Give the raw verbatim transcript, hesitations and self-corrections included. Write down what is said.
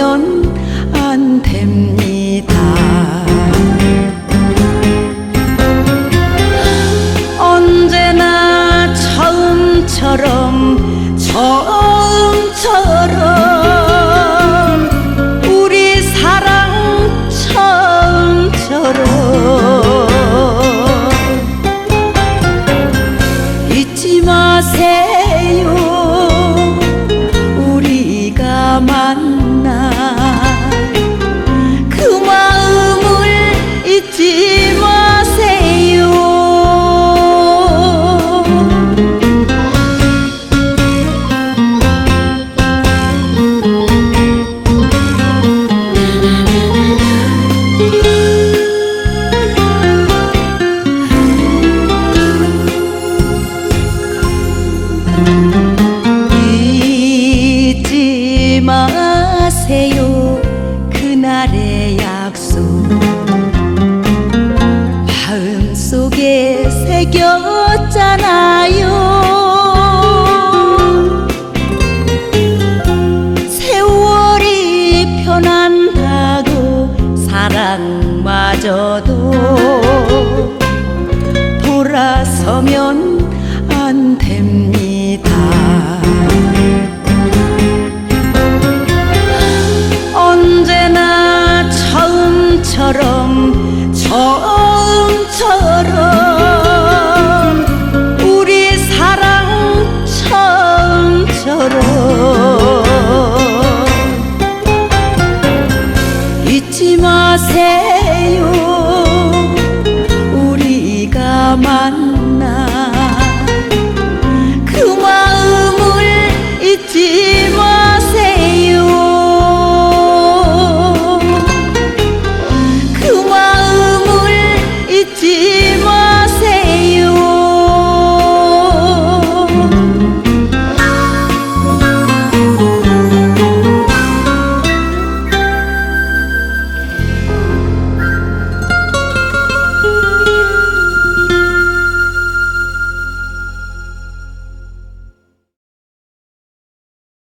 돌아서면 안 됩니다. 언제나 처음처럼 처음처럼 우리 사랑 처음처럼 잊지 마세요. 우리가 만나 그 마음을 잊지 마세요. 잊지 마세요. 그날의 약속 마음속에 새겼잖아요. 세월이 변한다고 사랑마저도 돌아서면 안 됩니다. 언제나 처음처럼 처음처럼 우리 사랑 처음처럼 잊지 마세요. 우리가 만